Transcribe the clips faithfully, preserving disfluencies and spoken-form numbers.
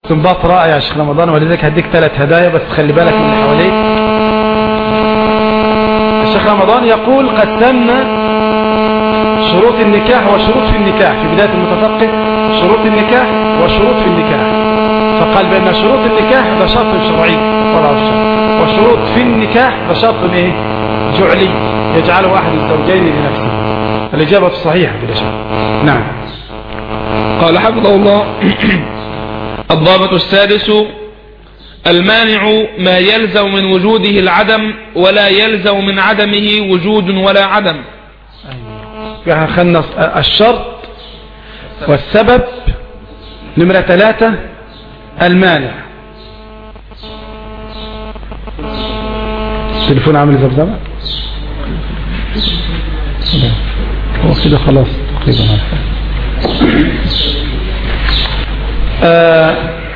استنباط رائع يا شيخ رمضان، ولذلك هديك ثلاث هدايا بس خلي بالك من اللي حواليك. الشيخ رمضان يقول قد تم شروط النكاح وشروط في النكاح في بداية المتفقه، شروط النكاح وشروط في النكاح، فقال بأن شروط النكاح ده شرط شرعي وشروط في النكاح ده شرط ايه جعلي يجعله أحد الزوجين لنفسه. الإجابة الصحيحة بلا شك. نعم. قال حفظه الله: الضابط السادس: المانع ما يلزم من وجوده العدم ولا يلزم من عدمه وجود ولا عدم. يعني خلنا الشرط والسبب. نمرة ثلاثة المانع. التليفون عامل زبزبة هو كده خلاص تقريبا. آه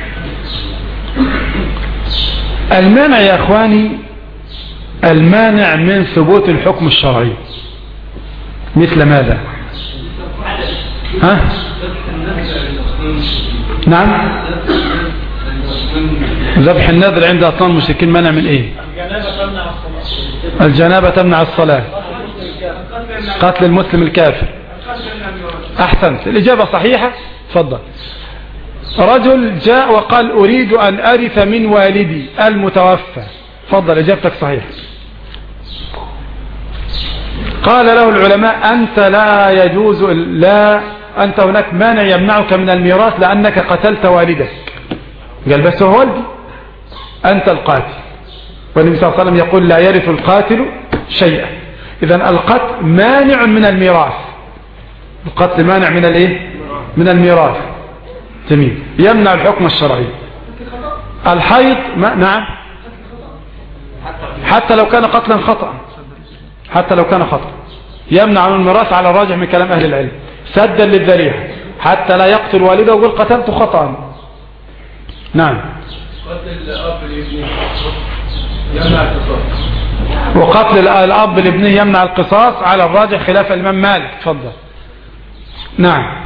المانع يا اخواني، المانع من ثبوت الحكم الشرعي مثل ماذا؟ ها؟ نعم. ذبح النذر عند أطنان المشركين منع من ايه؟ الجنابة تمنع الصلاة. قتل المسلم الكافر. احسنت، الإجابة صحيحة. تفضل. رجل جاء وقال أريد أن أرث من والدي المتوفى. تفضل، إجابتك صحيحة. قال له العلماء أنت لا يجوز، لا أنت هناك مانع يمنعك من الميراث لأنك قتلت والدك. قال بس هو والدي، أنت القاتل، والنبي صلى الله عليه وسلم يقول لا يرث القاتل شيئا. إذن القتل مانع من الميراث. القتل مانع من الايه؟ من الميراث. جميل، يمنع الحكم الشرعي. الحيض ما... نعم، حتى لو كان قتلا خطأ، حتى لو كان خطأ يمنع من الميراث على الراجح من كلام أهل العلم، سدا للذريعة حتى لا يقتل والده ويقول قتلت خطأ. نعم. قتل الأب لابنه يمنع القصاص، وقتل الأب لابنه يمنع القصاص على الراجح خلاف الإمام مالك. تفضل. نعم.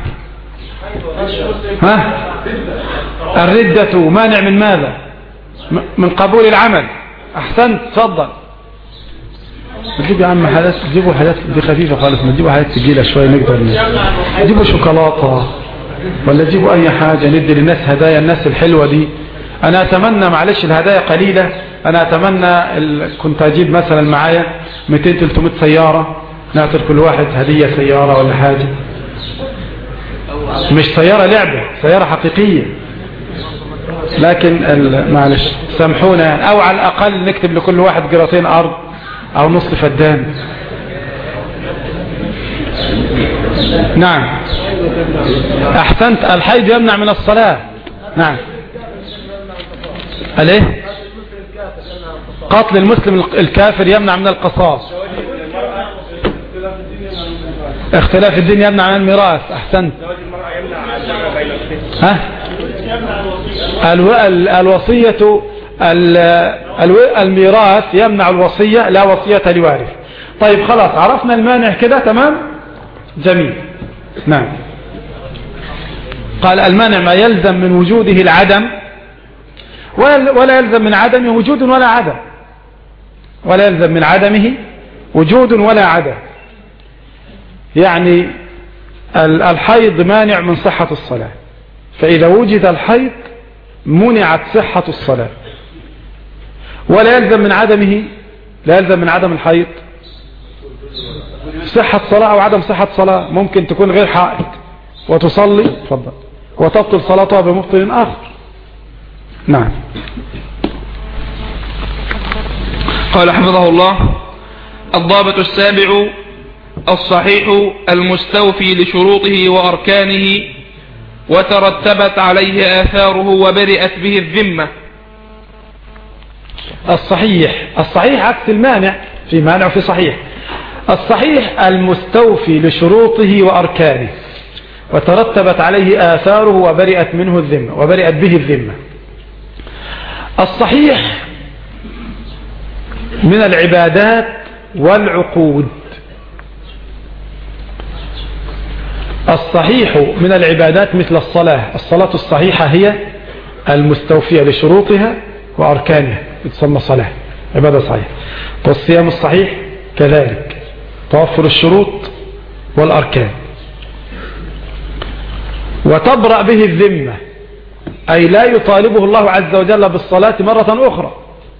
ها؟ الردة مانع من ماذا؟ من قبول العمل. أحسنت. تفضل. تجيب يا عم حاجات، تجيبوا حاجات دي خفيفة خالص، ما تجيبوا حاجات تقيلة شوية نقدر نجيبوا شوكولاتة ولا تجيبوا أي حاجة ندي للناس هدايا، الناس الحلوة دي. أنا أتمنى، معلش الهدايا قليلة، أنا أتمنى ال... كنت أجيب مثلا معايا مئتين ثلاثمائة سيارة، نعطي كل واحد هدية سيارة ولا حاجة، مش سيارة لعبة، سيارة حقيقية. لكن ال... معلش سامحونا يعني، أو على الأقل نكتب لكل واحد قراطين أرض أو نصف فدان. نعم. أحسنت. الحيض يمنع من الصلاة. نعم. الايه؟ قتل المسلم الكافر يمنع من القصاص. اختلاف الدين يمنع عن الميراث. احسنت. ها؟ الو... ال... الوصية ال... الو... الميراث يمنع الوصية، لا وصية لوارث. طيب خلاص عرفنا المانع كده، تمام؟ جميل. نعم. قال المانع ما يلزم من وجوده العدم ولا يلزم من عدمه وجود ولا عدم، ولا يلزم من عدمه وجود ولا عدم. يعني الحيض مانع من صحة الصلاة، فإذا وجد الحيض منعت صحة الصلاة. ولا يلزم من عدمه، لا يلزم من عدم الحيض صحة صلاة أو عدم صحة صلاة. ممكن تكون غير حائض وتصلي تفضل وتبطل صلاتها بمبطل آخر. نعم. قال حفظه الله: الضابط السابع: الصحيح المستوفي لشروطه وأركانه وترتبت عليه آثاره وبرئت به الذمة. الصحيح، الصحيح عكس المانع، في مانع وفي صحيح. الصحيح المستوفي لشروطه وأركانه وترتبت عليه آثاره وبرئت منه الذمة وبرئت به الذمة. الصحيح من العبادات والعقود. الصحيح من العبادات مثل الصلاة. الصلاة الصحيحة هي المستوفية لشروطها وأركانها تسمى صلاة عبادة صحيحة. والصيام الصحيح كذلك توفر الشروط والأركان. وتبرأ به الذمة، أي لا يطالبه الله عز وجل بالصلاة مرة أخرى،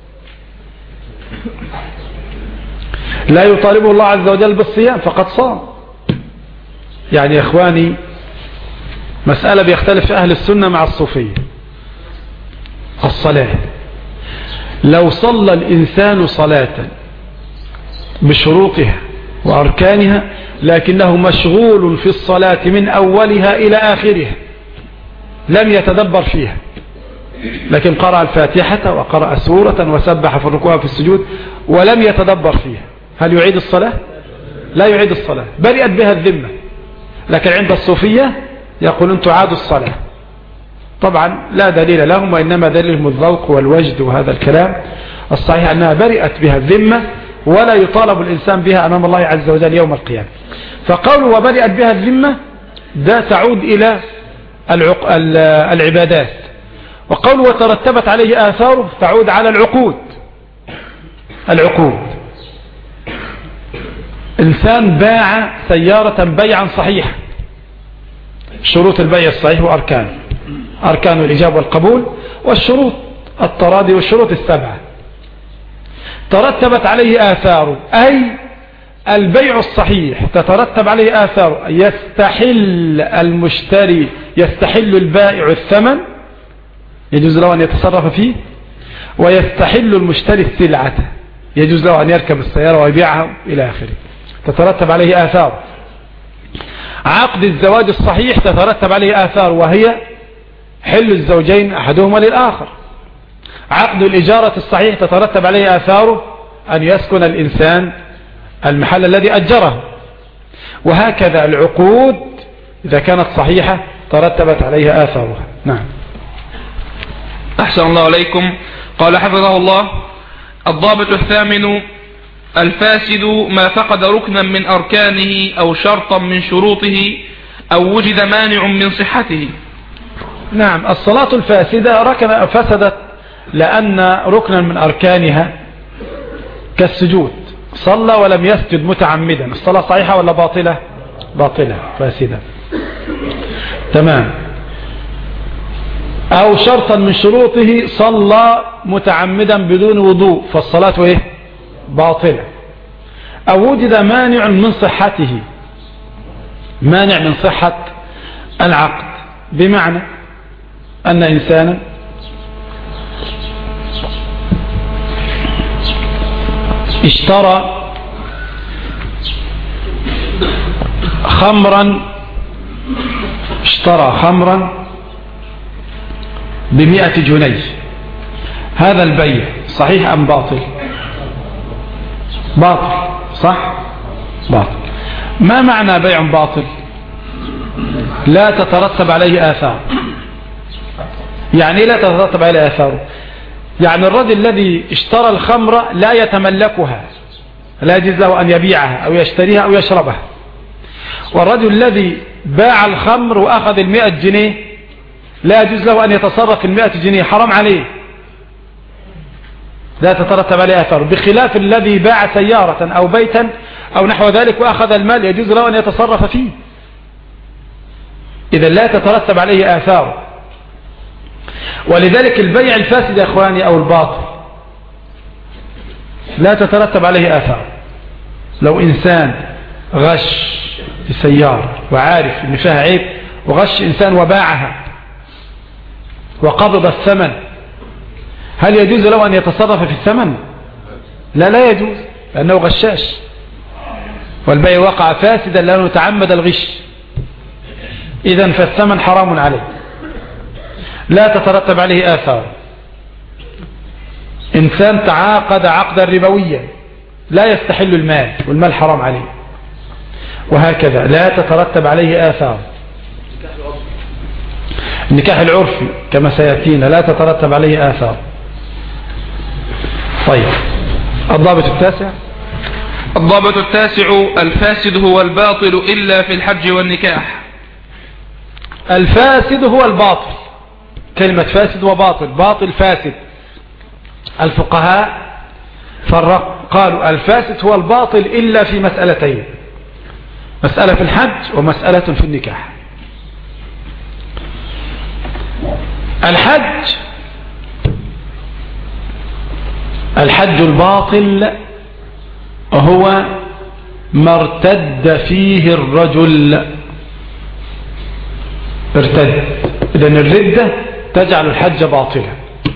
لا يطالبه الله عز وجل بالصيام فقد صام. يعني يا إخواني مسألة بيختلف أهل السنة مع الصوفية. الصلاة لو صلى الإنسان صلاة بشروطها وأركانها لكنه مشغول في الصلاة من أولها إلى آخرها لم يتدبر فيها، لكن قرأ الفاتحة وقرأ سورة وسبح في الركوع في السجود ولم يتدبر فيها، هل يعيد الصلاة؟ لا يعيد الصلاة، برئت بها الذمة. لكن عند الصوفية يقولون تعاد الصلاة. طبعا لا دليل لهم، وإنما دليلهم الذوق والوجد وهذا الكلام. الصحيح أنها برئت بها الذمة ولا يطالب الإنسان بها أمام الله عز وجل يوم القيامة. فقالوا وبرئت بها الذمة ده تعود إلى العق... العبادات، وقالوا وترتبت عليه آثاره تعود على العقود. العقود إنسان باع سيارة بيعا صحيحا، شروط البيع الصحيح وأركانه، أركان الإجابة والقبول والشروط التراضي والشروط السبعة، ترتبت عليه آثاره، أي البيع الصحيح تترتب عليه آثاره، يستحل المشتري يستحل البائع الثمن يجوز له أن يتصرف فيه، ويستحل المشتري السلعة يجوز له أن يركب السيارة ويبيعها إلى آخره، تترتب عليه آثار. عقد الزواج الصحيح تترتب عليه آثار، وهي حل الزوجين أحدهما للآخر. عقد الإجارة الصحيح تترتب عليه آثاره أن يسكن الإنسان المحل الذي أجره. وهكذا العقود إذا كانت صحيحة ترتبت عليها آثارها. نعم. أحسن الله عليكم. قال حفظه الله: الضابط الثامن: الفاسد ما فقد ركنا من أركانه أو شرطا من شروطه أو وجد مانع من صحته. نعم، الصلاة الفاسدة ركن فسدت لأن ركنا من أركانها كالسجود، صلى ولم يسجد متعمدا، الصلاة صحيحة ولا باطلة؟ باطلة فاسدة. تمام. أو شرطا من شروطه صلى متعمدا بدون وضوء فالصلاة ايه؟ باطلة. أو وجد مانع من صحته، مانع من صحة العقد، بمعنى أن إنسانا اشترى خمرا اشترى خمرا بمئة جنيه، هذا البيع صحيح أم باطل؟ باطل، صح؟ باطل. ما معنى بيع باطل؟ لا تترتب عليه آثار. يعني لا تترتب عليه آثار، يعني الرجل الذي اشترى الخمر لا يتملكها، لا يجوز له أن يبيعها أو يشتريها أو يشربها. والرجل الذي باع الخمر وأخذ المئة جنيه لا يجوز له أن يتصرف في المئة جنيه، حرام عليه، لا تترتب عليه آثار. بخلاف الذي باع سيارة أو بيتا أو نحو ذلك وأخذ المال يجوز له أن يتصرف فيه، إذا لا تترتب عليه آثار. ولذلك البيع الفاسد يا أخواني أو الباطل لا تترتب عليه آثار. لو إنسان غش في سيارة وعارف إن فيها عيب وغش إنسان وباعها وقبض الثمن، هل يجوز له أن يتصرف في الثمن؟ لا، لا يجوز، لأنه غشاش، والبيع وقع فاسدا لأنه تعمد الغش، إذن فالثمن حرام عليه، لا تترتب عليه آثار. إنسان تعاقد عقدا ربويا لا يستحل المال والمال حرام عليه، وهكذا لا تترتب عليه آثار. النكاح العرفي كما سيأتينا لا تترتب عليه آثار. طيب، الضابط التاسع. الضابط التاسع: الفاسد هو الباطل إلا في الحج والنكاح. الفاسد هو الباطل كلمة فاسد وباطل. باطل فاسد، الفقهاء فرق قالوا الفاسد هو الباطل إلا في مسألتين، مسألة في الحج ومسألة في النكاح. الحج الحج الباطل هو ما ارتد فيه الرجل، ارتد، لأن الردة تجعل الحج باطلا.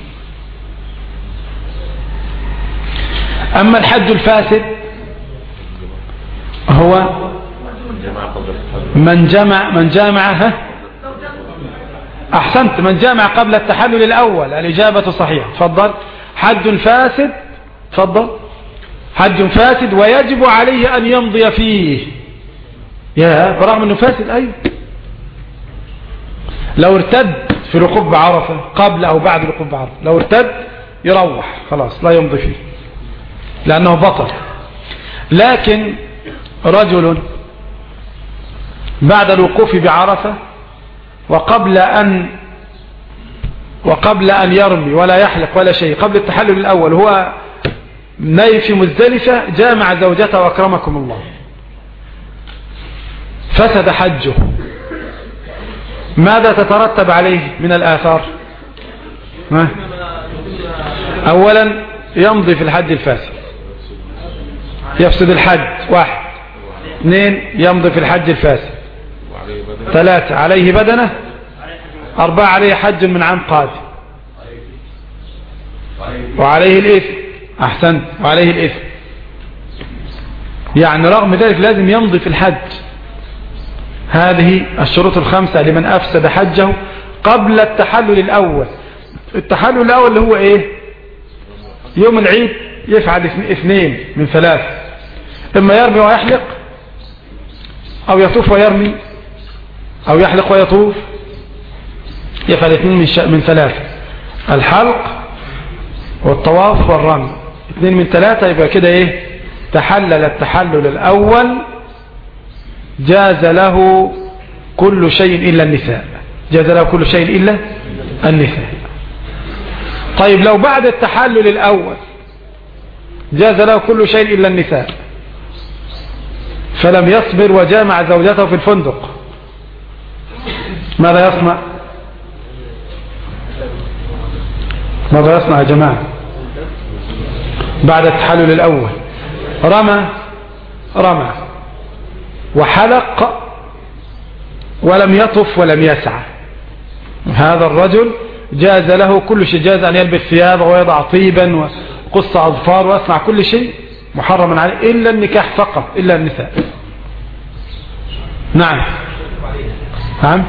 أما الحج الفاسد هو من جمع من جامعها أحسنت من جامع قبل التحلل الأول. الإجابة صحيحة. تفضل. حج فاسد، تفضل. حج فاسد ويجب عليه أن يمضي فيه، يا برغم أنه فاسد. أيوه، لو ارتد في ركوب بعرفة قبل أو بعد ركوب بعرفة، لو ارتد يروح خلاص لا يمضي فيه لأنه بطل. لكن رجل بعد الوقوف بعرفة وقبل أن وقبل أن يرمي ولا يحلق ولا شيء، قبل التحلل الأول هو نايم في مزدلفة، جامع زوجته وأكرمكم الله، فسد حجه. ماذا تترتب عليه من الآثار؟ ما؟ أولا يمضي في الحج الفاسد، يفسد الحج. واحد. اثنين يمضي في الحج الفاسد. ثلاثة عليه بدنة. أربعة عليه حج من عام قادم وعليه الإثم. أحسنت، وعليه الإثم. يعني رغم ذلك لازم يمضي في الحج. هذه الشروط الخمسة لمن أفسد حجه قبل التحلل الأول. التحلل الأول اللي هو إيه؟ يوم العيد يفعل اثنين من ثلاث، إما يرمي ويحلق، أو يطوف ويرمي، أو يحلق ويطوف. يفعل اثنين من, من ثلاث، الحلق والطواف والرمي. اثنين من ثلاثة، يبقى كده إيه؟ تحلل التحلل الأول، جاز له كل شيء إلا النساء. جاز له كل شيء إلا النساء. طيب لو بعد التحلل الأول جاز له كل شيء إلا النساء، فلم يصبر وجامع زوجته في الفندق، ماذا يصنع؟ ماذا يصنع يا جماعة؟ بعد التحلل الأول رمى رمى وحلق ولم يطف ولم يسعى، هذا الرجل جاز له كل شيء. جاز أن يلبس ثياب ويضع طيبا وقص أظفار ويصنع كل شيء محرما عليه إلا النكاح فقط، إلا النساء. نعم نعم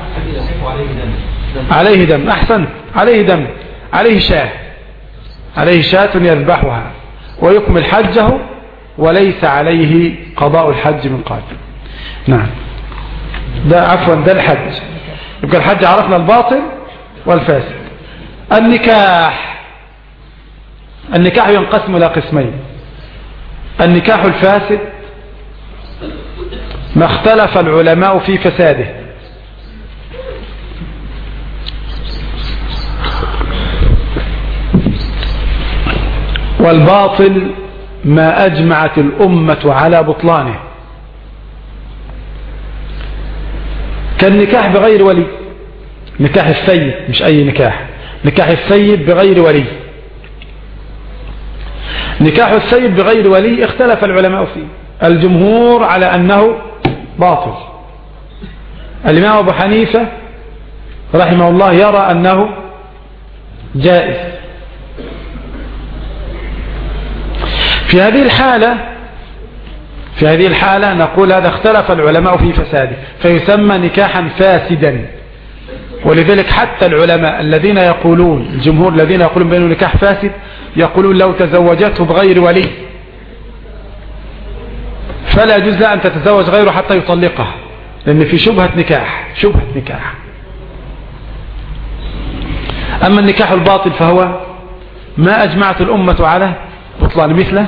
عليه دم. أحسن، عليه دم، عليه شاة، عليه شاة يذبحها ويكمل حجه وليس عليه قضاء الحج من قبل. نعم، ده عفوا ده الحج. يبقى الحج عرفنا الباطل والفاسد. النكاح النكاح ينقسم إلى قسمين. النكاح الفاسد ما اختلف العلماء في فساده. والباطل ما أجمعت الأمة على بطلانه، كالنكاح بغير ولي، نكاح السيد، مش أي نكاح، نكاح السيد بغير ولي. نكاح السيد بغير ولي اختلف العلماء فيه. الجمهور على أنه باطل. الإمام أبو حنيفة رحمه الله يرى أنه جائز. في هذه الحالة في هذه الحالة نقول هذا اختلف العلماء في فساده، فيسمى نكاحا فاسدا. ولذلك حتى العلماء الذين يقولون، الجمهور الذين يقولون بأنه نكاح فاسد، يقولون لو تزوجته بغير ولي فلا يجوز لها أن تتزوج غيره حتى يطلقها، لأن في شبهة نكاح شبهة نكاح. أما النكاح الباطل فهو ما أجمعت الأمة على بطلان، مثله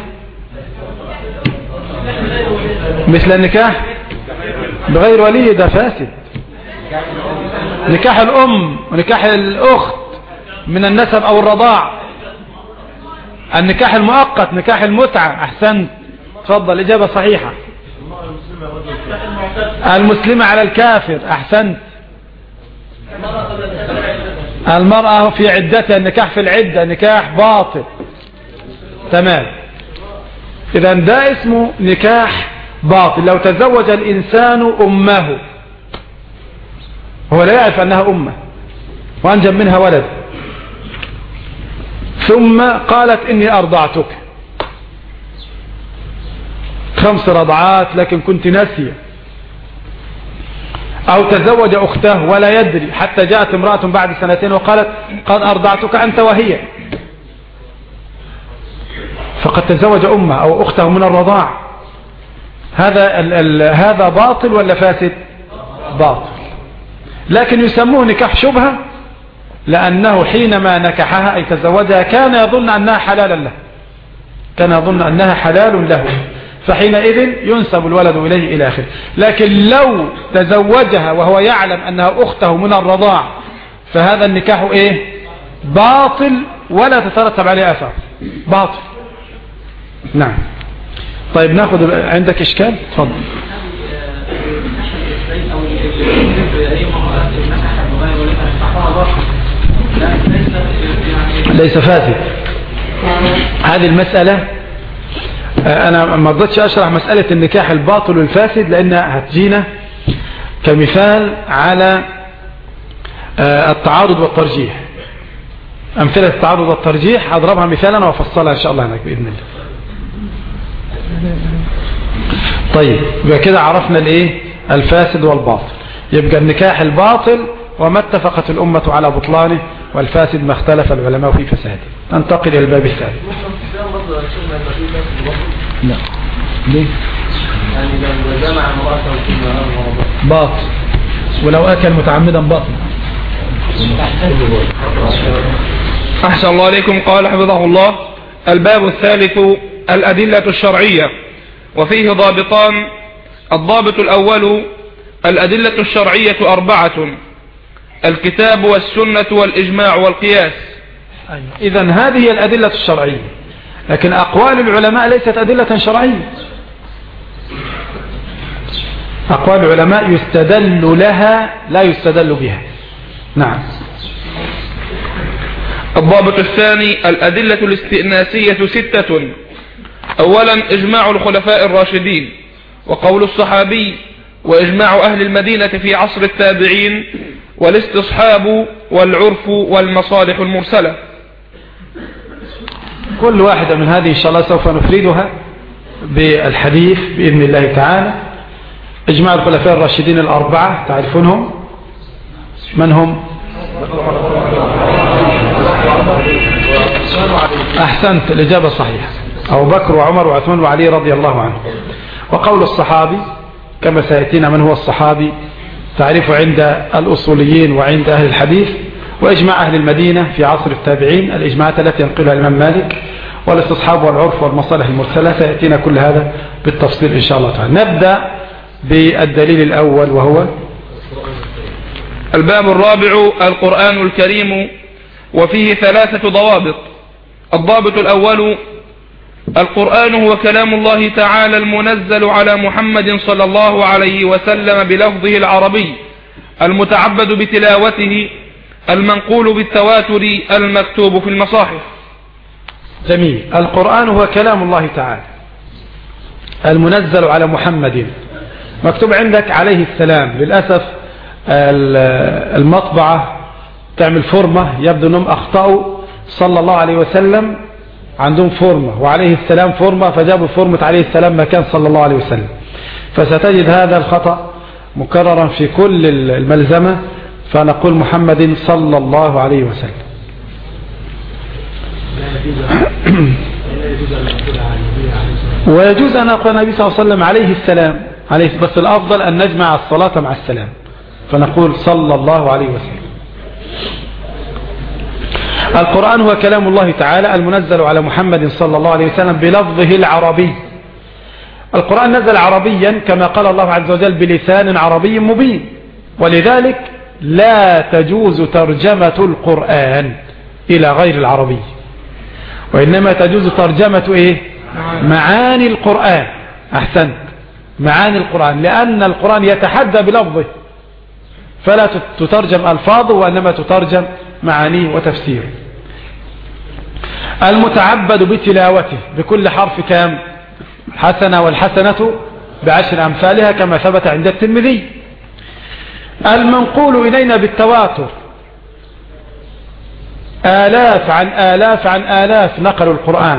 مثل النكاح بغير ولي، ده فاسد. نكاح الأم ونكاح الأخت من النسب أو الرضاع. النكاح المؤقت نكاح المتعة. أحسنت، تفضل، إجابة صحيحة. المسلمة على الكافر. أحسنت. المرأة في عدتها، النكاح في العدة نكاح باطل. تمام. إذا ده اسمه نكاح باطل. لو تزوج الإنسان أمه، هو لا يعرف أنها أمه وأنجب منها ولد، ثم قالت إني أرضعتك خمس رضعات لكن كنت ناسية، أو تزوج أخته ولا يدري، حتى جاءت امرأة بعد سنتين وقالت قد أرضعتك أنت وهي، فقد تزوج أمه أو أخته من الرضاع. هذا ال ال هذا باطل ولا فاسد؟ باطل. لكن يسموه نكاح شبهة، لأنه حينما نكحها أي تزوجها كان يظن أنها حلالا له، كان يظن أنها حلال له، فحينئذ ينسب الولد إليه إلى آخره. لكن لو تزوجها وهو يعلم أنها أخته من الرضاع فهذا النكاح إيه؟ باطل، ولا تترتب عليه أثر، باطل. نعم. طيب ناخذ، عندك إشكال؟ تفضل. ليس فاسد. هذه المسألة أنا ما رضيتش أشرح مسألة النكاح الباطل والفاسد لأنها هتجينا كمثال على التعارض والترجيح. أمثلة التعارض والترجيح أضربها مثالا وأفصلها إن شاء الله هناك بإذن الله. طيب يبقى كده عرفنا الإيه؟ الفاسد والباطل. يبقى النكاح الباطل وما اتفقت الأمة على بطلانه، والفاسد ما اختلف العلماء في فساده. ننتقل إلى الباب الثالث. لا ليه؟ يعني لو جمع امرأته باطل، ولو أكل متعمدا باطل. أحسن الله عليكم. قال حفظه الله: الباب الثالث الأدلة الشرعية، وفيه ضابطان. الضابط الأول: الأدلة الشرعية أربعة: الكتاب والسنة والإجماع والقياس. إذن هذه هي الأدلة الشرعية، لكن أقوال العلماء ليست أدلة شرعية. أقوال العلماء يستدل لها لا يستدل بها. نعم. الضابط الثاني: الأدلة الاستئناسية ستة. أولا إجماع الخلفاء الراشدين، وقول الصحابي، وإجماع أهل المدينة في عصر التابعين، والاستصحاب والعرف والمصالح المرسلة. كل واحدة من هذه إن شاء الله سوف نفردها بالحديث بإذن الله تعالى. إجماع الخلفاء الراشدين الأربعة تعرفونهم؟ من هم؟ أحسنت، الإجابة صحيحة، أبو بكر وعمر وعثمان وعلي رضي الله عنهم. وقول الصحابي كما سيأتينا من هو الصحابي تعرفه عند الأصوليين وعند أهل الحديث. وإجماع أهل المدينة في عصر التابعين، الإجماعات التي ينقلها الإمام مالك، والاستصحاب والعرف والمصالح المرسلة. سيأتينا كل هذا بالتفصيل إن شاء الله تعالى. نبدأ بالدليل الأول وهو الباب الرابع: القرآن الكريم، وفيه ثلاثة ضوابط. الضابط الأول: القرآن هو كلام الله تعالى المنزل على محمد صلى الله عليه وسلم بلفظه العربي المتعبد بتلاوته، المنقول بالتواتر، المكتوب في المصاحف. جميل. القرآن هو كلام الله تعالى المنزل على محمد، مكتوب عندك عليه السلام. للأسف المطبعة تعمل فورمة، يبدو أنهم أخطأوا، صلى الله عليه وسلم عندهم فورمة وعليه السلام فورمة، فجابوا فورمة عليه السلام مكان صلى الله عليه وسلم. فستجد هذا الخطأ مكررا في كل الملزمة، فنقول محمد صلى الله عليه وسلم. ويجوز أن أقول النبي صلى الله عليه وسلم عليه السلام عليه، بس الأفضل أن نجمع الصلاة مع السلام، فنقول صلى الله عليه وسلم. القرآن هو كلام الله تعالى المنزل على محمد صلى الله عليه وسلم بلفظه العربي. القرآن نزل عربيا كما قال الله عز وجل بلسان عربي مبين، ولذلك لا تجوز ترجمة القرآن إلى غير العربي، وإنما تجوز ترجمة إيه؟ معاني القرآن. أحسنت، معاني القرآن، لأن القرآن يتحدى بلفظه فلا تترجم ألفاظه وإنما تترجم معانيه وتفسيره. المتعبد بتلاوته بكل حرف كام؟ حسنة، والحسنة بعشر أمثالها كما ثبت عند الترمذي. المنقول إلينا بالتواتر، آلاف عن آلاف عن آلاف نقلوا القرآن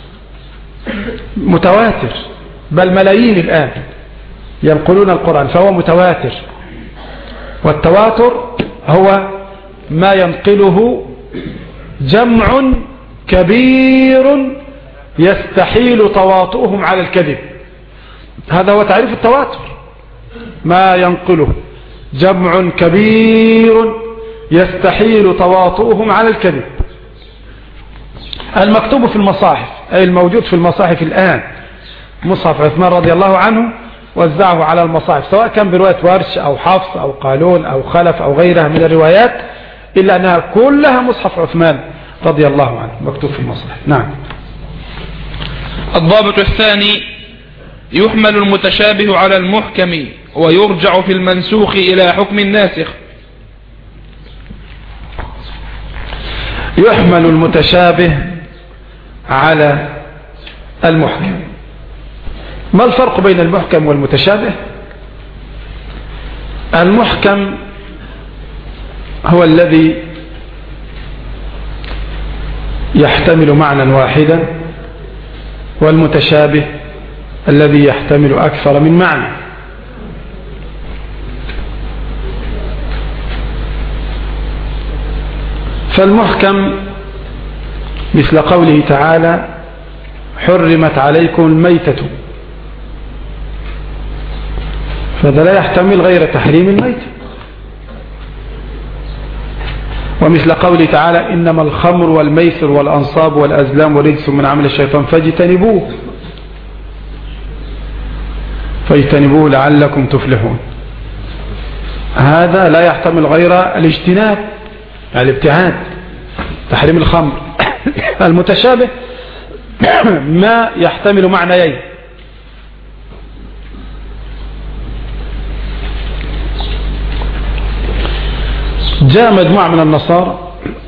متواتر، بل ملايين الآن ينقلون القرآن، فهو متواتر. والتواتر هو ما ينقله جمع كبير يستحيل تواطؤهم على الكذب. هذا هو تعريف التواتر، ما ينقله جمع كبير يستحيل تواطؤهم على الكذب. المكتوب في المصاحف، أي الموجود في المصاحف الآن، مصحف عثمان رضي الله عنه وزعه على المصاحف، سواء كان برواية ورش أو حفص أو قالون أو خلف أو غيرها من الروايات، إلا أنها كلها مصحف عثمان رضي الله عنه مكتوب في المصاحف. نعم. الضابط الثاني: يحمل المتشابه على المحكم ويرجع في المنسوخ إلى حكم الناسخ. يحمل المتشابه على المحكم. ما الفرق بين المحكم والمتشابه؟ المحكم هو الذي يحتمل معنى واحدا، والمتشابه الذي يحتمل أكثر من معنى. فالمحكم مثل قوله تعالى: حرمت عليكم الميتة، فهذا لا يحتمل غير تحريم الميتة. ومثل قوله تعالى: إنما الخمر والميسر والأنصاب والأزلام ورجس من عمل الشيطان فاجتنبوه فاجتنبوه لعلكم تفلحون. هذا لا يحتمل غير الاجتناب، الابتعاد، تحريم الخمر. المتشابه ما يحتمل معنيين: جاء مجموعة من النصارى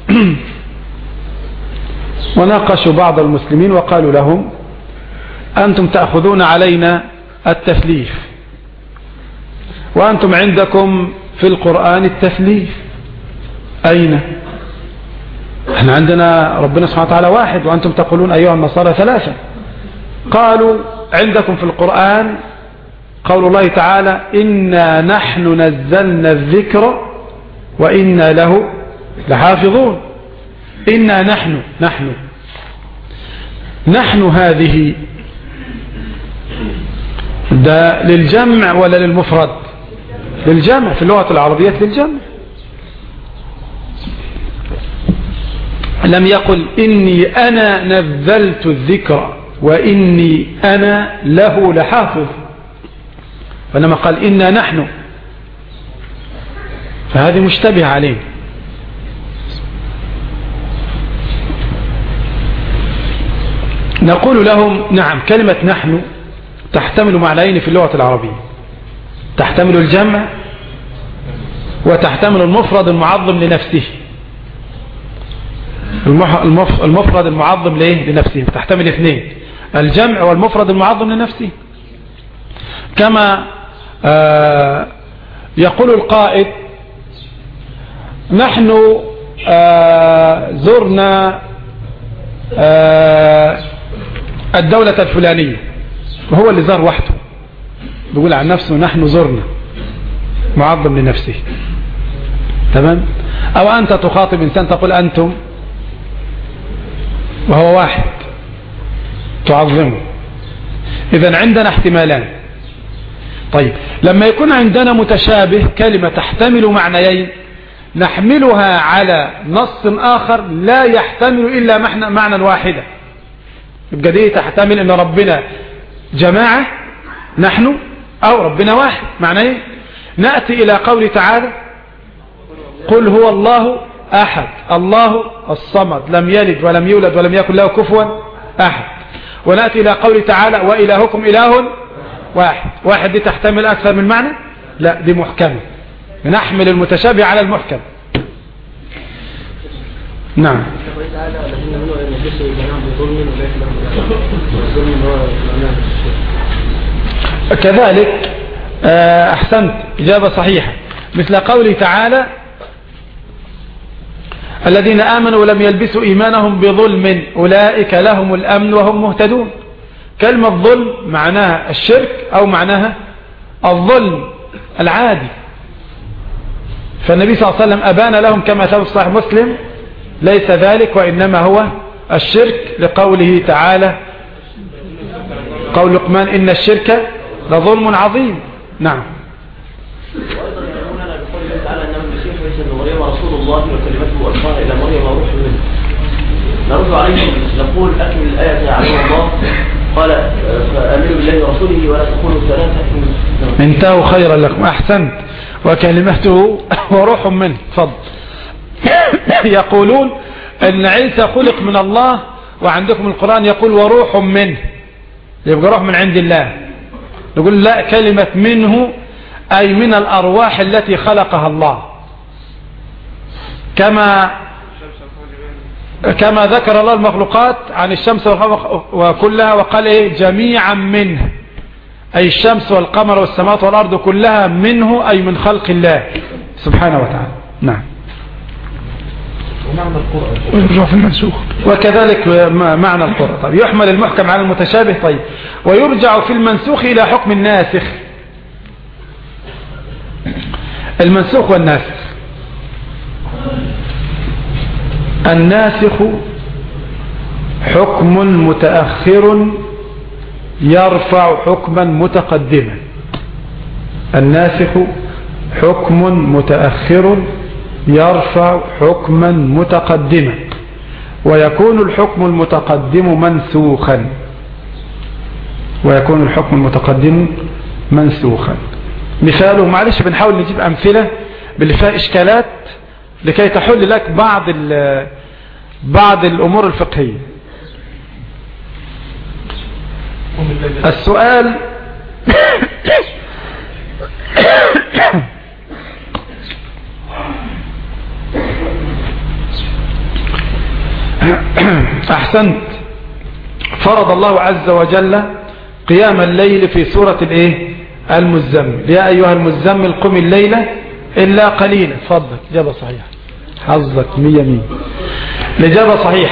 وناقشوا بعض المسلمين وقالوا لهم: أنتم تأخذون علينا التثليث، وأنتم عندكم في القرآن التثليث، أين؟ احنا عندنا ربنا سبحانه وتعالى واحد، وأنتم تقولون أيها النصارى ثلاثة. قالوا: عندكم في القرآن قول الله تعالى: إنا نحن نزلنا الذكر وإنا له لحافظون. إنا نحن نحن نحن هذه ده للجمع ولا للمفرد؟ للجمع، في اللغة العربية للجمع. لم يقل إني أنا نزلت الذكر وإني أنا له لحافظ، وإنما قال إنا نحن، فهذه مشتبه عليه. نقول لهم: نعم، كلمة نحن تحتمل معنيين في اللغة العربية، تحتمل الجمع وتحتمل المفرد المعظم لنفسه. المفرد المعظم ليه؟ لنفسه، تحتمل اثنين: الجمع والمفرد المعظم لنفسه. كما آه يقول القائد: نحن آه زرنا آه الدولة الفلانية، وهو اللي زار وحده، بيقول عن نفسه نحن زرنا، معظم لنفسه. تمام؟ أو أنت تخاطب إنسان تقول أنتم، وهو واحد، تعظمه. إذن عندنا احتمالان. طيب، لما يكون عندنا متشابه، كلمة تحتمل معنيين، نحملها على نص آخر لا يحتمل إلا معنى واحدا. يبقى دي تحتمل أن ربنا جماعة نحن، أو ربنا واحد. معنى إيه؟ نأتي إلى قول تعالى: قل هو الله أحد. الله الصمد لم يلد ولم يولد ولم يكن له كفوا أحد. ونأتي إلى قول تعالى وإلهكم إله واحد. واحد دي تحتمل أكثر من معنى؟ لا، دي محكمة، نحمل المتشابه على المحكم. نعم. كذلك أحسنت، إجابة صحيحة، مثل قوله تعالى الذين آمنوا ولم يلبسوا إيمانهم بظلم أولئك لهم الأمن وهم مهتدون. كلمة ظلم معناها الشرك أو معناها الظلم العادي. فالنبي صلى الله عليه وسلم أبان لهم كما ثبت في صحيح مسلم ليس ذلك وإنما هو الشرك، لقوله تعالى قول لقمان إن الشرك لظلم عظيم. نعم. وأيضا يقولون لنا بقول الله تعالى أن المسيح عيسى ابن مريم رسول الله وكلمته ألقاها إلى مريم وروح منه. نرد عليهم نقول أكمل الآية عليه الله قال فآمنوا بالله ورسوله ولا تقولوا ثلاثة. انتهوا خيرا لكم. أحسنت. وكلمته وروح منه. فضل. يقولون أن عيسى خلق من الله، وعندكم القرآن يقول وروح منه، يبقى روح من عند الله. يقول لا، كلمة منه أي من الأرواح التي خلقها الله، كما كما ذكر الله المخلوقات عن الشمس والقمر وكلها وقال إيه جميعا منه، أي الشمس والقمر والسماوات والأرض كلها منه، أي من خلق الله سبحانه وتعالى. نعم. ومعنى القرآن ويرجع في المنسوخ، وكذلك معنى القرآن. طيب يحمل المحكم على المتشابه. طيب ويرجع في المنسوخ إلى حكم الناسخ. المنسوخ والناسخ، الناسخ حكم متأخر يرفع حكما متقدما. الناسخ حكم متأخر يرفع حكما متقدما، ويكون الحكم المتقدم منسوخا ويكون الحكم المتقدم منسوخا. مثاله، معلش بنحاول نجيب أمثلة باللي فيها إشكالات لكي تحل لك بعض بعض الأمور الفقهية. السؤال أحسنت. فرض الله عز وجل قيام الليل في سورة الايه المزمل. يا أيها المزمل قم الليل إلا قليلا. فضل. إجابة صحيحة. حظك مية مية. الإجابة صحيحة.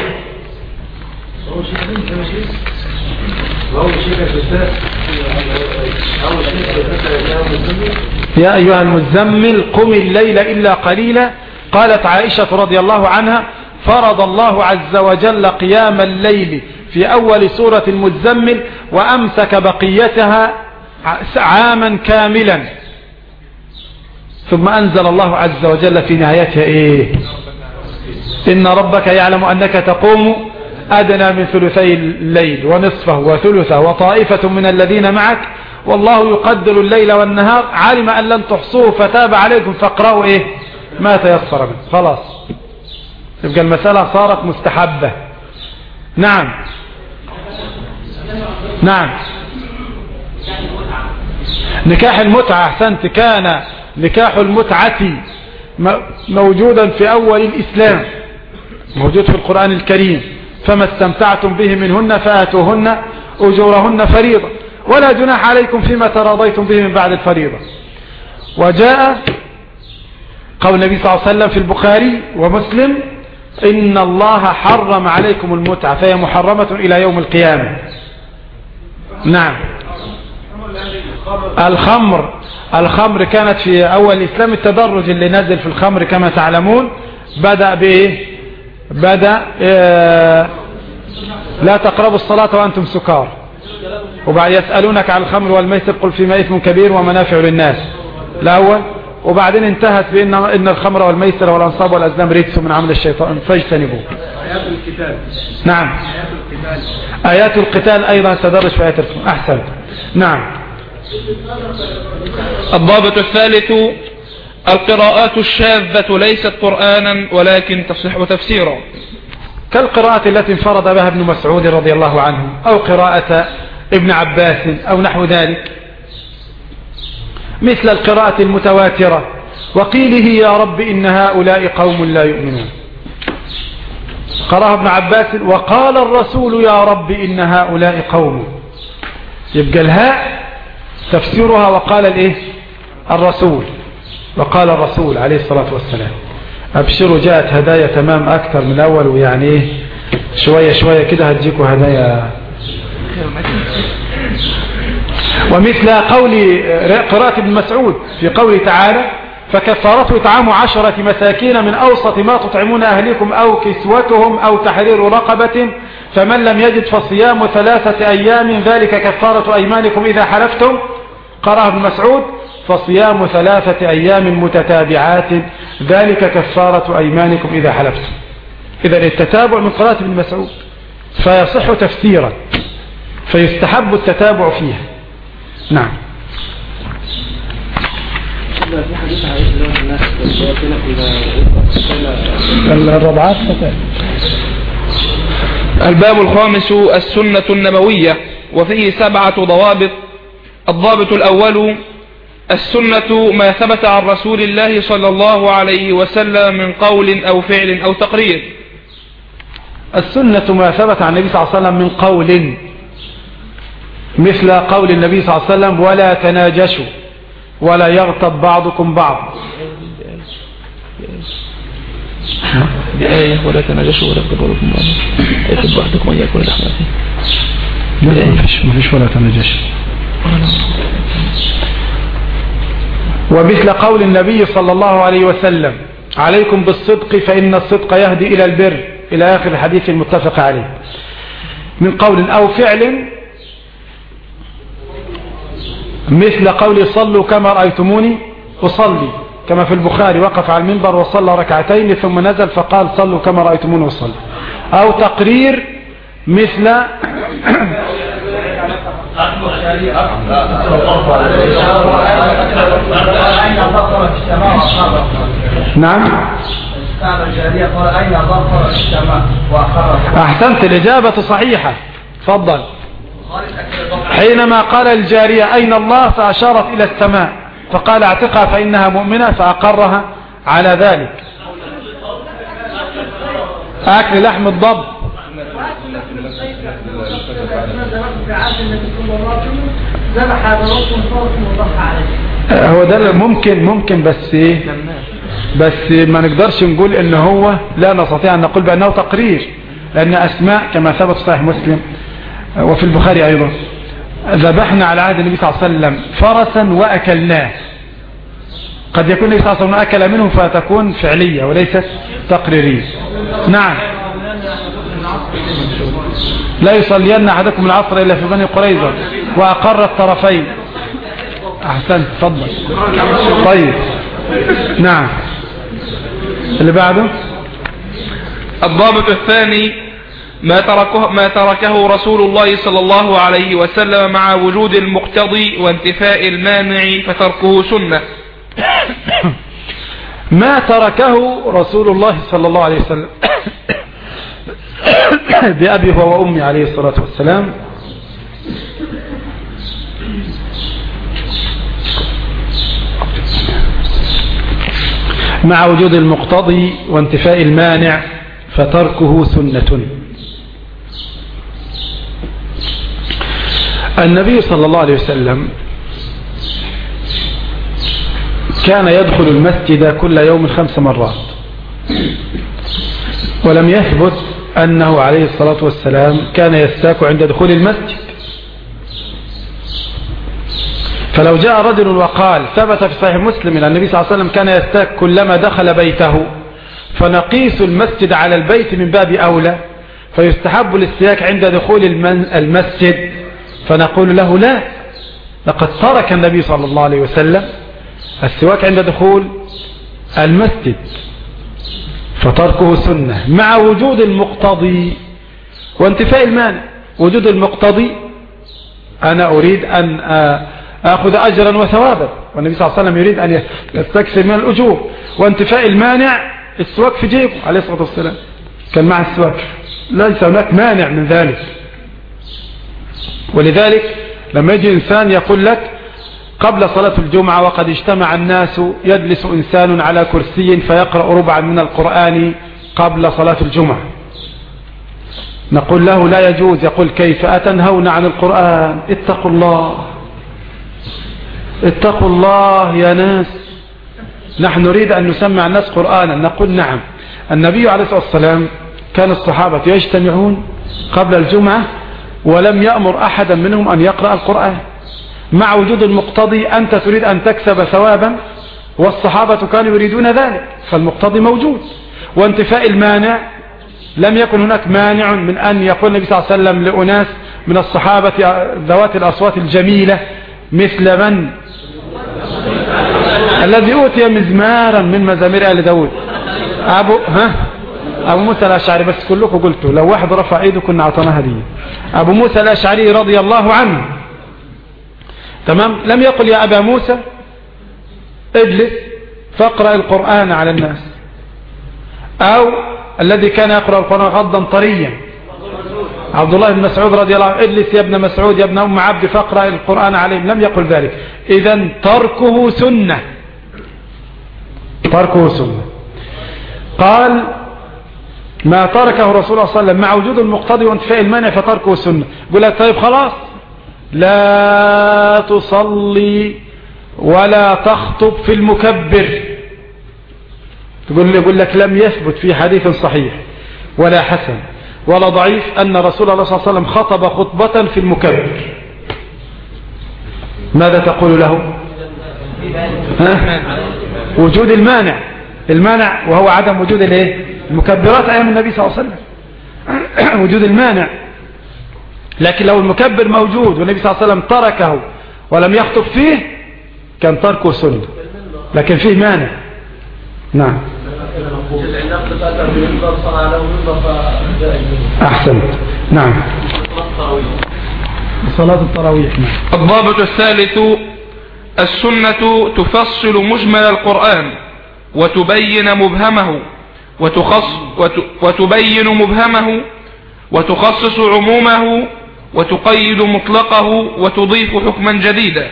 يا أيها المزمل قم الليل إلا قليلا. قالت عائشة رضي الله عنها فرض الله عز وجل قيام الليل في أول سورة المزمل وأمسك بقيتها عاما كاملا، ثم أنزل الله عز وجل في نهايتها إيه؟ إن ربك يعلم أنك تقوم أدنى من ثلثي الليل ونصفه وثلثه وطائفة من الذين معك والله يقدر الليل والنهار علم أن لن تحصوه فتاب عليكم فاقرأوا إيه ما تيسر منه. خلاص يبقى المسألة صارت مستحبة. نعم نعم. نكاح المتعة. أحسنت. كان نكاح المتعة موجودا في أول الإسلام، موجود في القرآن الكريم. فما استمتعتم به منهن فآتوهن أجورهن فريضة ولا جناح عليكم فيما تراضيتم به من بعد الفريضة. وجاء قول النبي صلى الله عليه وسلم في البخاري ومسلم إن الله حرم عليكم المتعة فهي محرمة إلى يوم القيامة. نعم. الخمر. الخمر كانت في أول الإسلام التدرج اللي نزل في الخمر كما تعلمون. بدأ بإيه؟ بدأ إيه؟ لا تقربوا الصلاة وأنتم سكار، وبعد يسألونك عن الخمر والميسر قل فيما إثم كبير ومنافع للناس الأول، وبعدين انتهت بأن إن الخمر والميسر والأنصاب والأزلام رجس من عمل الشيطان فاجتنبوه. آيات القتال. نعم. آيات القتال. آيات القتال أيضا تدرج في آيات القتال. أحسن. نعم. الضابط الثالث القراءات الشاذة ليست قرآنا ولكن تصح تفسيرا، كالقراءة التي انفرد بها ابن مسعود رضي الله عنه أو قراءة ابن عباس أو نحو ذلك، مثل القراءة المتواترة وقيله يا رب إن هؤلاء قوم لا يؤمنون، قرأها ابن عباس وقال الرسول يا رب إن هؤلاء قوم، يبقى الهاء تفسيرها وقال الايه الرسول، وقال الرسول عليه الصلاة والسلام. أبشروا جاءت هدايا تمام أكثر من الأول، ويعني إيه شوية شوية كده هتجيكوا هدايا. ومثل قول قراءة ابن مسعود في قوله تعالى فكفارته إطعام عشرة مساكين من أوسط ما تطعمون أهلكم أو كسوتهم أو تحرير رقبة فمن لم يجد فصيام ثلاثة أيام ذلك كفارة أيمانكم إذا حلفتم. قرأ ابن مسعود فصيام ثلاثة أيام متتابعات ذلك كفارة أيمانكم إذا حلفتم. إذا التتابع من قراءة ابن مسعود فيصح تفسيرا، فيستحب التتابع فيها. نعم. الرضعات. الباب الخامس السنة النبوية، وفيه سبعة ضوابط. الضابط الأول السنة ما ثبت عن رسول الله صلى الله عليه وسلم من قول أو فعل أو تقرير. السنة ما ثبت عن النبي صلى الله عليه وسلم من قول، مثل قول النبي صلى الله عليه وسلم ولا تناجشوا ولا يغتب بعضكم بعض، بآية ولا تناجشوا ولا يغتب بعضكم بعض يحب بعضكم أن يأكل لحم أخيه. ما فيش ولا تناجشوا. ومثل قول النبي صلى الله عليه وسلم عليكم بالصدق فإن الصدق يهدي إلى البر إلى آخر الحديث المتفق عليه. من قول أو فعل مثل قول صلوا كما رأيتموني أصلي، كما في البخاري وقف على المنبر وصلى ركعتين ثم نزل فقال صلوا كما رأيتموني أصلي. أو تقرير مثل نعم. أحسنت، الإجابة صحيحة. تفضل. حينما قال الجارية أين الله فأشارت إلى السماء فقال اعتقها فإنها مؤمنة فأقرها على ذلك. أكل لحم الضب هو ده ممكن ممكن بس بس ما نقدرش نقول ان هو لا نستطيع ان نقول بانه تقرير، لان اسماء كما ثبت في صحيح مسلم وفي البخاري ايضا ذبحنا على عهد النبي صلى الله عليه وسلم فرسا واكلناه. قد يكون النبي صلى الله عليه وسلم اكل منه فتكون فعليه وليست تقريريه. نعم. لا يصلين أحدكم العصر إلا في بني قريظة وأقر الطرفين. أحسنت. تفضل. طيب. نعم. اللي بعده الضابط الثاني ما تركه, ما تركه رسول الله صلى الله عليه وسلم مع وجود المقتضي وانتفاء المانع فتركه سنة. ما تركه رسول الله صلى الله عليه وسلم بأبي هو وأمي عليه الصلاة والسلام مع وجود المقتضي وانتفاء المانع فتركه سنة. النبي صلى الله عليه وسلم كان يدخل المسجد كل يوم خمس مرات، ولم يثبت أنه عليه الصلاة والسلام كان يستاك عند دخول المسجد. فلو جاء رجل وقال ثبت في صحيح مسلم أن النبي صلى الله عليه وسلم كان يستاك كلما دخل بيته، فنقيس المسجد على البيت من باب أولى، فيستحب الاستياك عند دخول المسجد، فنقول له لا، لقد ترك النبي صلى الله عليه وسلم السواك عند دخول المسجد فتركه سنة مع وجود المقتضي وانتفاء المانع. وجود المقتضي أنا أريد أن أخذ أجرا وثوابا، والنبي صلى الله عليه وسلم يريد أن يستكثر من الأجور. وانتفاء المانع السواك في جيبه عليه الصلاة والسلام، كان مع السواك، ليس هناك مانع من ذلك. ولذلك لما يجي إنسان يقول لك قبل صلاة الجمعة وقد اجتمع الناس، يجلس إنسان على كرسي فيقرأ ربعا من القرآن قبل صلاة الجمعة، نقول له لا يجوز. يقول كيف أتنهون عن القرآن؟ اتقوا الله، اتقوا الله يا ناس، نحن نريد أن نسمع الناس قرآنا. نقول نعم، النبي عليه الصلاة والسلام كان الصحابة يجتمعون قبل الجمعة ولم يأمر أحدا منهم أن يقرأ القرآن، مع وجود المقتضي. أنت تريد أن تكسب ثوابا والصحابة كانوا يريدون ذلك، فالمقتضي موجود. وانتفاء المانع، لم يكن هناك مانع من أن يقول النبي صلى الله عليه وسلم لأناس من الصحابة ذوات الأصوات الجميلة مثل من الذي أوتي مزمارا من مزامير آل داود، أبو ها أبو موسى الأشعري. بس كلكم قلتوا لو واحد رفع ايده كنا أعطناها هدية. أبو موسى الأشعري رضي الله عنه، تمام، لم يقل يا أبا موسى اجلس فاقرأ القرآن على الناس، أو الذي كان يقرأ القرآن غضا طريا عبد الله بن مسعود رضي الله عنه، اجلس يا ابن مسعود يا ابن أم عبد فاقرأ القرآن عليهم، لم يقل ذلك. إذن تركه سنة، تركه سنة. قال ما تركه رسول الله صلى الله عليه وسلم مع وجود المقتضي وانتفاء المانع فتركه سنة. يقول لك طيب خلاص لا تصلي ولا تخطب في المكبر، تقول لي يقول لك لم يثبت في حديث صحيح ولا حسن ولا ضعيف أن رسول الله صلى الله عليه وسلم خطب خطبة في المكبر. ماذا تقول له؟ ها؟ وجود المانع، المانع وهو عدم وجود الايه؟ المكبرات أيام النبي صلى الله عليه وسلم وجود المانع. لكن لو المكبر موجود والنبي صلى الله عليه وسلم تركه ولم يخطب فيه كان تركه سنة، لكن فيه مانع. نعم أحسنت. نعم صلاة التراويح. الضابط الثالث السنة تفصل مجمل القرآن وتبين مبهمه وتخص وتبين مبهمه وتخصص عمومه وتقيد مطلقه وتضيف حكما جديدا.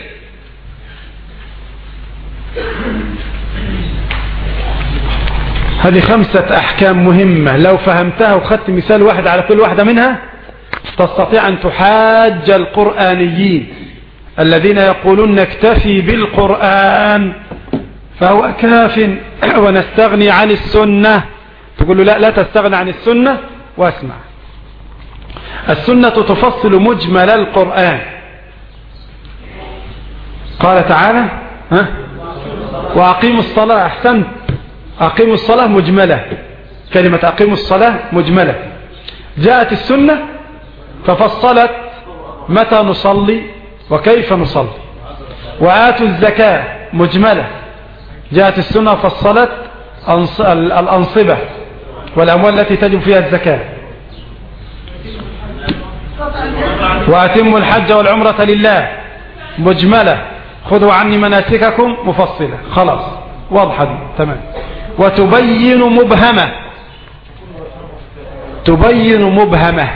هذه خمسة أحكام مهمة، لو فهمتها وخدت مثال واحد على كل واحدة منها تستطيع أن تحاج القرآنيين الذين يقولون نكتفي بالقرآن فهو كاف ونستغني عن السنة. تقول له لا لا تستغني عن السنة واسمع. السنة تفصل مجمل القرآن. قال تعالى ها وأقيموا الصلاة. أحسنت، أقيموا الصلاة مجملة، كلمة أقيموا الصلاة مجملة. جاءت السنة ففصلت متى نصلي وكيف نصلي. وآتوا الزكاة مجملة، جاءت السنة فصلت الأنصبة والأموال التي تجب فيها الزكاة. وأتموا الحج والعمرة لله مجملة، خذوا عني مناسككم مفصلة. خلاص واضحة دي تمام. وتبين مبهمة، تبين مبهمة.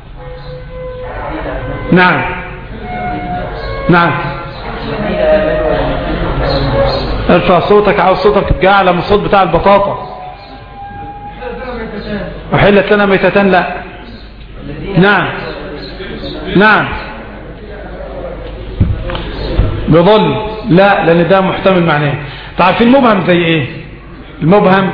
نعم نعم. ارفع صوتك، عاوز صوتك تبقى اعلى من الصوت بتاع البطاطا. وحلت لنا ميتتان. لا نعم نعم. بظل لا، لان ده محتمل معناه. تعرفين المبهم زي ايه؟ المبهم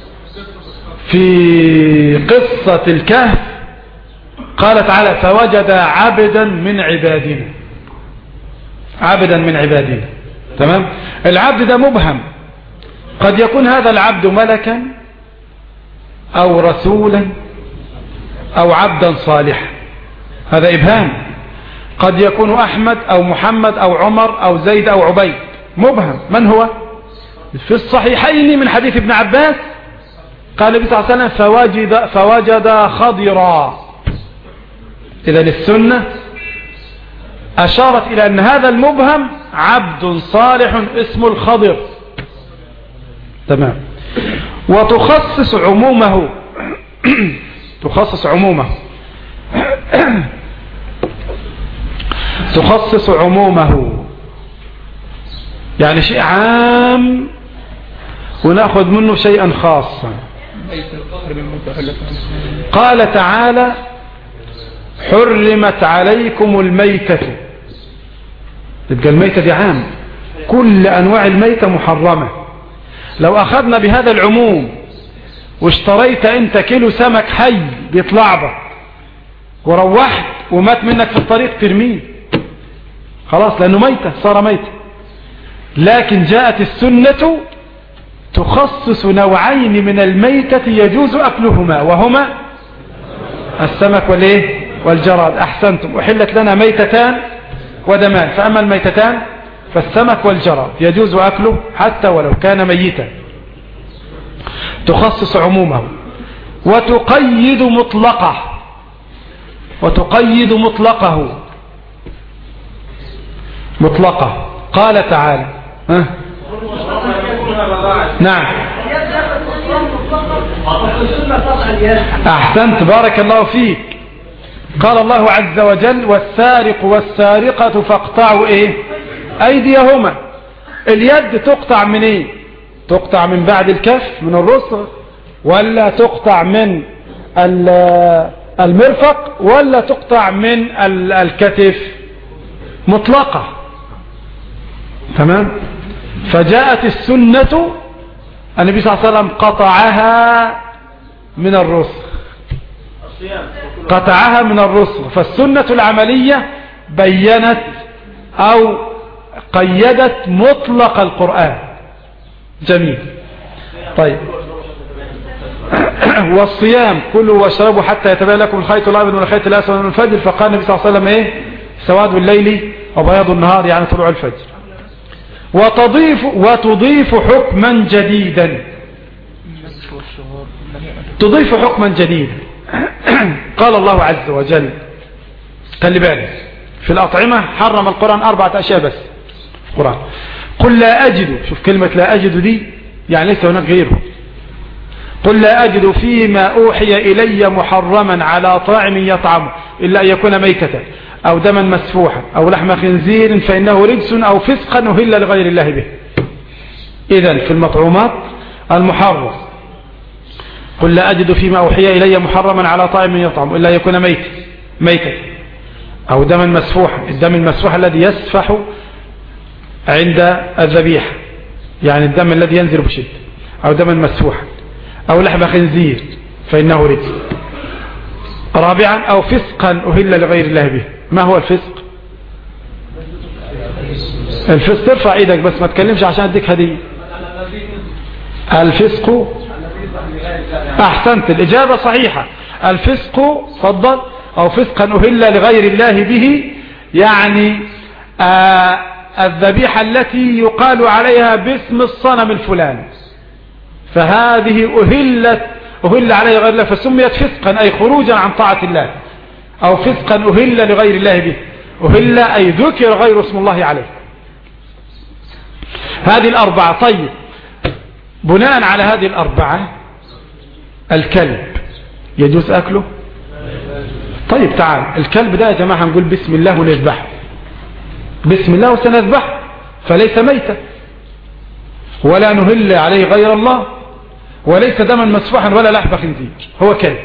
في قصة الكهف قال تعالى فوجد عبدا من عبادنا، عبدا من عبادنا. تمام. العبد ده مبهم، قد يكون هذا العبد ملكا او رسولا او عبدا صالحا، هذا ابهام. قد يكون احمد او محمد او عمر او زيد او عبيد، مبهم. من هو؟ في الصحيحين من حديث ابن عباس قال النبي صلى الله عليه وسلم فوجد, فوجد خضرا. إذن السنة أشارت إلى أن هذا المبهم عبد صالح اسمه الخضر. تمام. وتخصص عمومه تخصص عمومه تخصص عمومه يعني شيء عام ونأخذ منه شيئا خاصا. قال تعالى حرمت عليكم الميتة. يبقى الميتة دي عام، كل أنواع الميتة محرمة. لو أخذنا بهذا العموم واشتريت أنت كيلو سمك حي بيطلعبك وروحت ومات منك في الطريق ترميه خلاص لأنه ميتة، صار ميتة. لكن جاءت السنة تخصص نوعين من الميتة يجوز أكلهما وهما السمك والإيه والجراد. أحسنتم. أحلت لنا ميتتان ودمان، فأما الميتتان فالسمك والجراد يجوز أكله حتى ولو كان ميتا. تخصص عمومه وتقيد مطلقه وتقيد مطلقه مطلقه. قال تعالى ها؟ نعم أحسنت بارك الله فيك. قال الله عز وجل والسارق والسارقة فاقطعوا ايه ايديهما. اليد تقطع من ايه؟ تقطع من بعد الكف من الرسغ، ولا تقطع من المرفق، ولا تقطع من الكتف؟ مطلقة. تمام. فجاءت السنة النبي صلى الله عليه وسلم قطعها من الرسغ قطعها من الرسغ. فالسنة العملية بينت أو قيدت مطلق القرآن. جميل. طيب. والصيام كلوا واشربوا حتى يتبين لكم الخيط الأبيض من الخيط الأسود من الفجر. فقال النبي صلى الله عليه وسلم ايه سواد الليل وبياض النهار يعني طلوع الفجر. وتضيف وتضيف حكما جديدا تضيف حكما جديدا. قال الله عز وجل خلي بالك في الأطعمة حرم القرآن أربعة أشياء بس في القرآن. قل لا أجد، شوف كلمة لا أجد دي يعني ليس هناك غيره. قل لا أجد فيما أوحي إلي محرما على طاعم يطعمه إلا أن يكون ميتة أو دما مسفوحا أو لحم خنزير فإنه رجس أو فسقا أهل لغير الله به. إذن في المطعومات المحرم قل لا أجد فيما أوحي إلي محرما على طاعم يطعمه إلا أن يكون ميت ميتة أو دما مسفوحا. الدم المسفوح الذي يسفح عند الذبيحة يعني الدم الذي ينزل بشدة، أو دما مسفوحا أو لحم خنزير فإنه رجس. رابعا أو فسقا أهل لغير الله به. ما هو الفسق؟ الفسق ترفع ايدك بس ما تكلمش عشان اديك هدية. الفسق احسنت الإجابة صحيحة. الفسق صدق أو فسقا أهل لغير الله به يعني آه الذبيحة التي يقال عليها باسم الصنم الفلاني، فهذه أهلت أهل عليها غير الله فسميت فسقا أي خروجا عن طاعة الله، أو فسقا أهل لغير الله به. أهل أي ذكر غير اسم الله عليه. هذه الأربعة. طيب بناء على هذه الأربعة الكلب يجوز أكله؟ طيب تعال الكلب ده يا جماعة نقول بسم الله ونذبحه، بسم الله وسنذبحه فليس ميتا ولا نهل عليه غير الله وليس دما مسفوحا ولا لحم خنزير، هو كلب.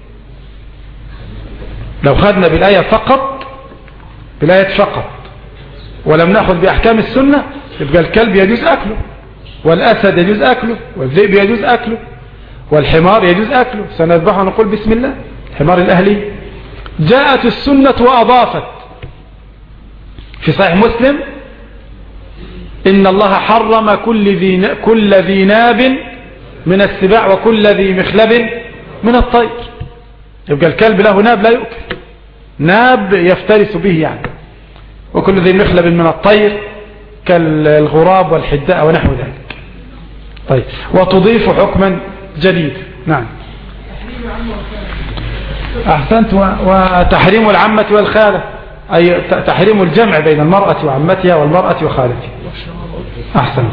لو خدنا بالآية فقط بالآية فقط ولم نأخذ بأحكام السنة يبقى الكلب يجوز أكله، والأسد يجوز أكله، والذئب يجوز أكله، والحمار يجوز أكله، سنذبحه ونقول بسم الله. الحمار الأهلي. جاءت السنة وأضافت في صحيح مسلم إن الله حرم كل ذي, كل ذي ناب من السباع وكل ذي مخلب من الطير. يبقى الكلب له ناب لا يؤكل، ناب يفترس به يعني، وكل ذي مخلب من الطير كالغراب والحداء ونحو ذلك. طيب وتضيف حكما جديد. نعم أحسنت. وتحريم العمة والخالة أي تحريم الجمع بين المرأة وعمتها والمرأة وخالتها. أحسنت.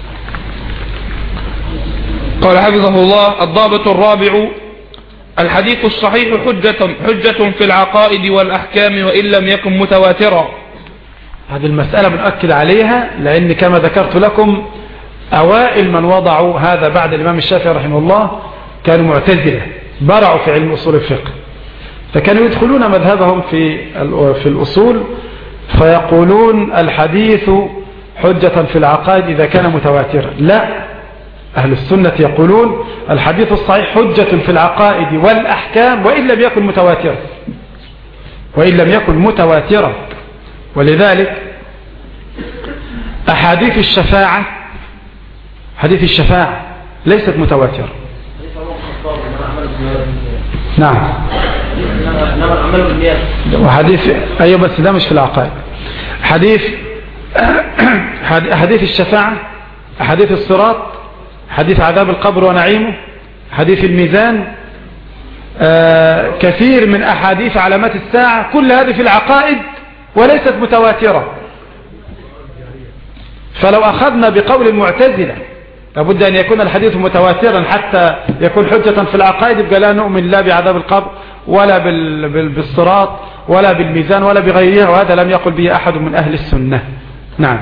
قال حفظه الله: الضابط الرابع: الحديث الصحيح حجة, حجة في العقائد والأحكام وإن لم يكن متواترا. هذه المسألة بنأكد عليها، لأن كما ذكرت لكم أوائل من وضعوا هذا بعد الإمام الشافعي رحمه الله كانوا معتزلة برعوا في علم أصول الفقه، فكانوا يدخلون مذهبهم في في الأصول فيقولون الحديث حجة في العقائد إذا كان متواترا. لا، أهل السنة يقولون الحديث الصحيح حجة في العقائد والأحكام وإن لم يكن متواترا، وإن لم يكن متواترا. ولذلك أحاديث الشفاعة حديث الشفاعة ليست متواترة. نعم. وحديث أيوة بس ده مش في العقائد. حديث حديث الشفاعة، حديث الصراط، حديث عذاب القبر ونعيمه، حديث الميزان، آه كثير من أحاديث علامات الساعة، كل هذه في العقائد وليست متواترة. فلو أخذنا بقول المعتزلة لابد أن يكون الحديث متواترا حتى يكون حجة في العقائد، يبقى لا نؤمن لا بعذاب القبر ولا بالصراط ولا بالميزان ولا بغيرها، وهذا لم يقل به أحد من أهل السنة. نعم.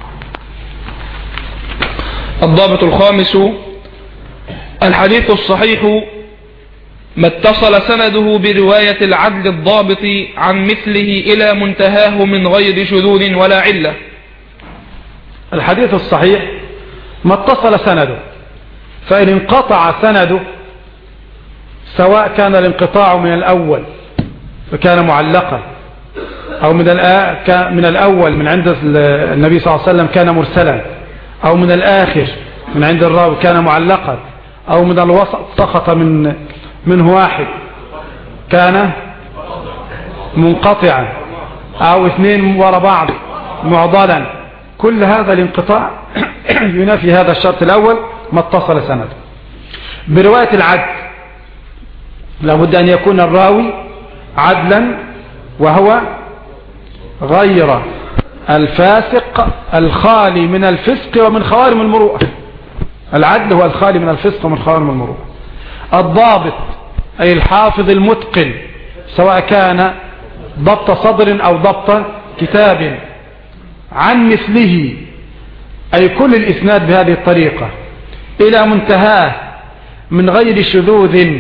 الضابط الخامس: الحديث الصحيح ما اتصل سنده برواية العدل الضابط عن مثله إلى منتهاه من غير شذوذ ولا علة. الحديث الصحيح ما اتصل سنده، فإن انقطع سنده سواء كان الانقطاع من الأول فكان معلقا، أو من من الأول من عند النبي صلى الله عليه وسلم كان مرسلا، أو من الآخر من عند الراوي كان معلقا، أو من الوسط سقط من منه واحد كان منقطعا، أو اثنين وراء بعض معضلا، كل هذا الانقطاع ينافي هذا الشرط الأول ما اتصل سنده. برواية العدل لابد أن يكون الراوي عدلا وهو غير الفاسق الخالي من الفسق ومن خوارم المروءة. العدل هو الخالي من الفسق ومن خوارم المروءة. الضابط أي الحافظ المتقن، سواء كان ضبط صدر أو ضبط كتاب، عن مثله أي كل الإسناد بهذه الطريقة إلى منتهاه من غير شذوذ.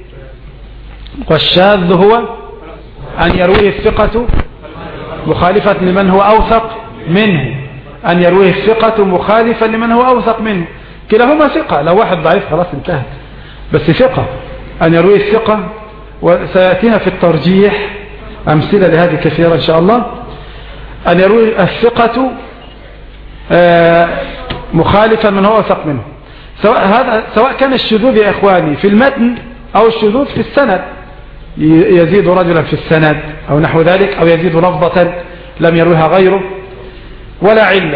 والشاذ هو أن يرويه الثقة مخالفة لمن هو أوثق منه، أن يرويه الثقة مخالفا لمن هو أوثق منه، كلاهما ثقة. لو واحد ضعيف خلاص انتهت، بس ثقة أن يرويه الثقة. وسيأتينا في الترجيح أمثلة لهذه كثيرة إن شاء الله. أن يروي الثقة مخالفا من هو أوثق منه، سواء هذا سواء كان الشذوذ يا إخواني في المتن أو الشذوذ في السند، يزيد رجلا في السند أو نحو ذلك، أو يزيد لفظة لم يرويها غيره، ولا علة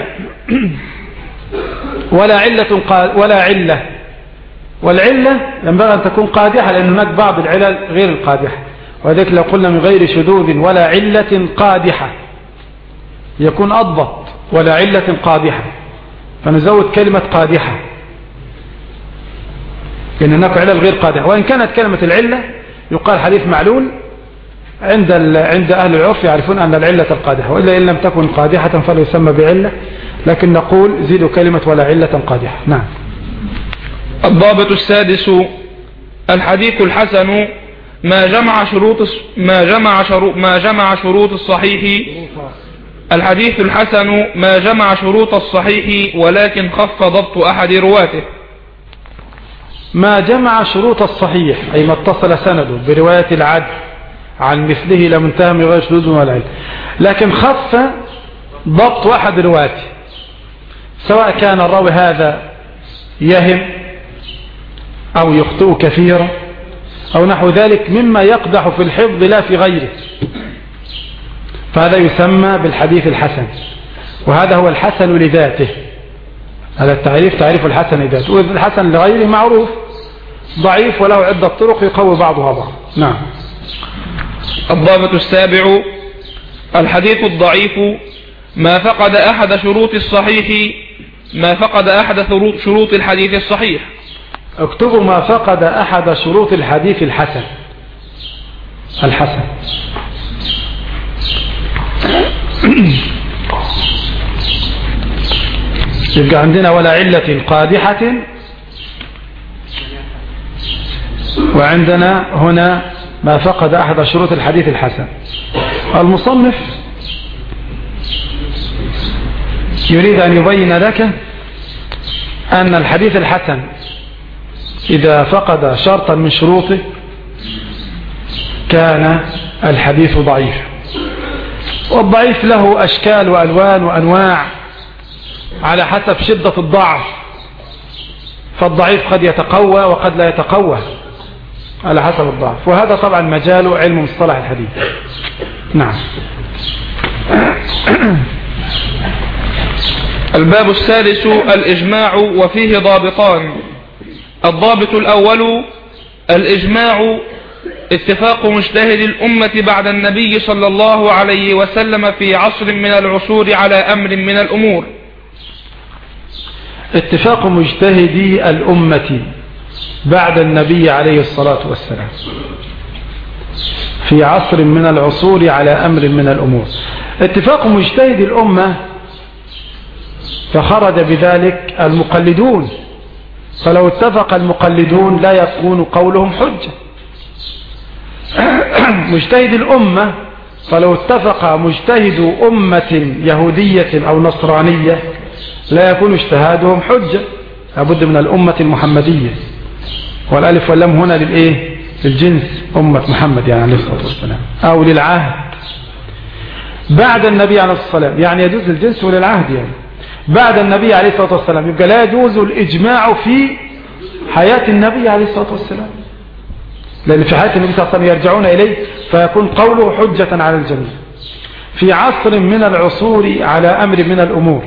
ولا علة ولا علة والعلة ينبغي أن تكون قادحة، لأن هناك بعض العلل غير القادحة، وذلك لو قلنا من غير شذوذ ولا علة قادحة يكون أضبط، ولا علة قادحة، فنزود كلمة قادحة، لأن هناك علل غير قادحة. وإن كانت كلمة العلة يقال حديث معلول، عند عند أهل العرف يعرفون أن العلة القادحة، وإلا إن لم تكن قادحة فلا يسمى بعلة، لكن نقول زيدوا كلمة ولا علة قادحة. نعم. الضابط السادس: الحديث الحسن ما جمع شروط ما جمع شروط ما جمع شروط الصحيح. الحديث الحسن ما جمع شروط الصحيح ولكن خف ضبط أحد رواته. ما جمع شروط الصحيح أي ما اتصل سنده برواية العدل عن مثله لم ينتهى من غير شذوذ ولا علة، لكن خف ضبط أحد رواته، سواء كان الراوي هذا يهم أو يخطئ كثيرا أو نحو ذلك مما يقدح في الحفظ لا في غيره، فهذا يسمى بالحديث الحسن، وهذا هو الحسن لذاته. هذا التعريف تعريف الحسن لذاته، والحسن لغيره معروف ضعيف وله عدة طرق يقوي بعضها بعض. نعم. الضابط السابع: الحديث الضعيف ما فقد أحد شروط الصحيح ما فقد أحد شروط الحديث الصحيح. اكتبوا ما فقد أحد شروط الحديث الحسن. الحسن يبقى عندنا ولا علة قادحة، وعندنا هنا ما فقد أحد شروط الحديث الحسن. المصنف يريد أن يبين لك أن الحديث الحسن إذا فقد شرطا من شروطه كان الحديث ضعيف. والضعيف له أشكال وألوان وأنواع على حسب شدة الضعف، فالضعيف قد يتقوى وقد لا يتقوى على حسب الضعف، وهذا طبعا مجال علم مصطلح الحديث. نعم. الباب السادس الإجماع، وفيه ضابطان. الضابط الأول الإجماع اتفاق مجتهد الأمة بعد النبي صلى الله عليه وسلم في عصر من العصور على أمر من الأمور. اتفاق مجتهدي الأمة بعد النبي عليه الصلاة والسلام في عصر من العصور على أمر من الأمور. اتفاق مجتهدي الأمة فخرج بذلك المقلدون، فلو اتفق المقلدون لا يكون قولهم حجة. مجتهد الأمة فلو اتفق مجتهد أمة يهودية أو نصرانية لا يكون اجتهادهم حجة، لابد من الأمة المحمدية، والألف واللام هنا للإيه؟ للجنس، أمة محمد يعني عليه الصلاة والسلام، أو للعهد بعد النبي عليه الصلاة والسلام، يعني يجوز للجنس وللعهد يعني بعد النبي عليه الصلاة والسلام، يبقى لا يجوز الإجماع في حياة النبي عليه الصلاة والسلام، لأن في حياة النبي صلى الله عليه وسلم يرجعون إليه فيكون قوله حجة على الجميع. في عصر من العصور على أمر من الأمور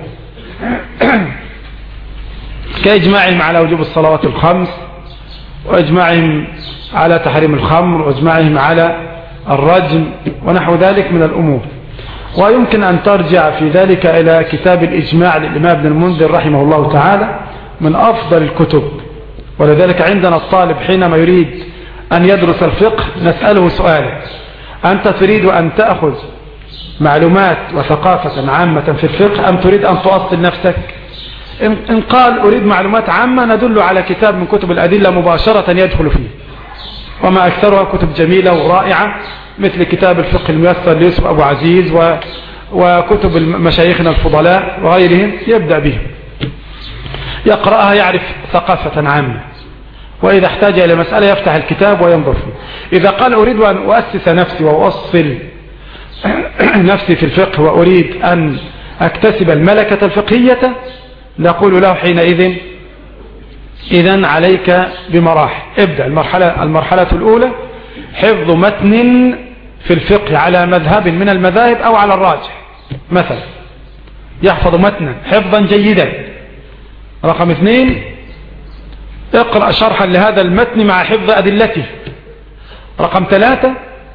كإجماعهم على وجوب الصلوات الخمس، وإجماعهم على تحريم الخمر، وإجماعهم على الرجم ونحو ذلك من الأمور. ويمكن أن ترجع في ذلك إلى كتاب الإجماع للإمام ابن المنذر رحمه الله تعالى، من أفضل الكتب. ولذلك عندنا الطالب حينما يريد أن يدرس الفقه نسأله سؤالا: أنت تريد أن تأخذ معلومات وثقافة عامة في الفقه أم تريد أن تؤصل نفسك؟ إن قال أريد معلومات عامة ندل على كتاب من كتب الأدلة مباشرة يدخل فيه، وما أكثرها كتب جميلة ورائعة مثل كتاب الفقه الميسر ليوسف أبو عزيز و... وكتب مشايخنا الفضلاء وغيرهم، يبدأ بهم يقرأها يعرف ثقافة عامة، وإذا احتاج إلى مسألة يفتح الكتاب وينظر فيه. إذا قال أريد أن أؤسس نفسي وأصل نفسي في الفقه وأريد أن أكتسب الملكة الفقهية نقول له حينئذ إذن عليك بمراحل. ابدأ المرحلة, المرحلة الأولى حفظ متن في الفقه على مذهب من المذاهب أو على الراجح، مثلا يحفظ متنا حفظا جيدا. رقم اثنين اقرأ شرحا لهذا المتن مع حفظ أدلته. رقم ثلاثة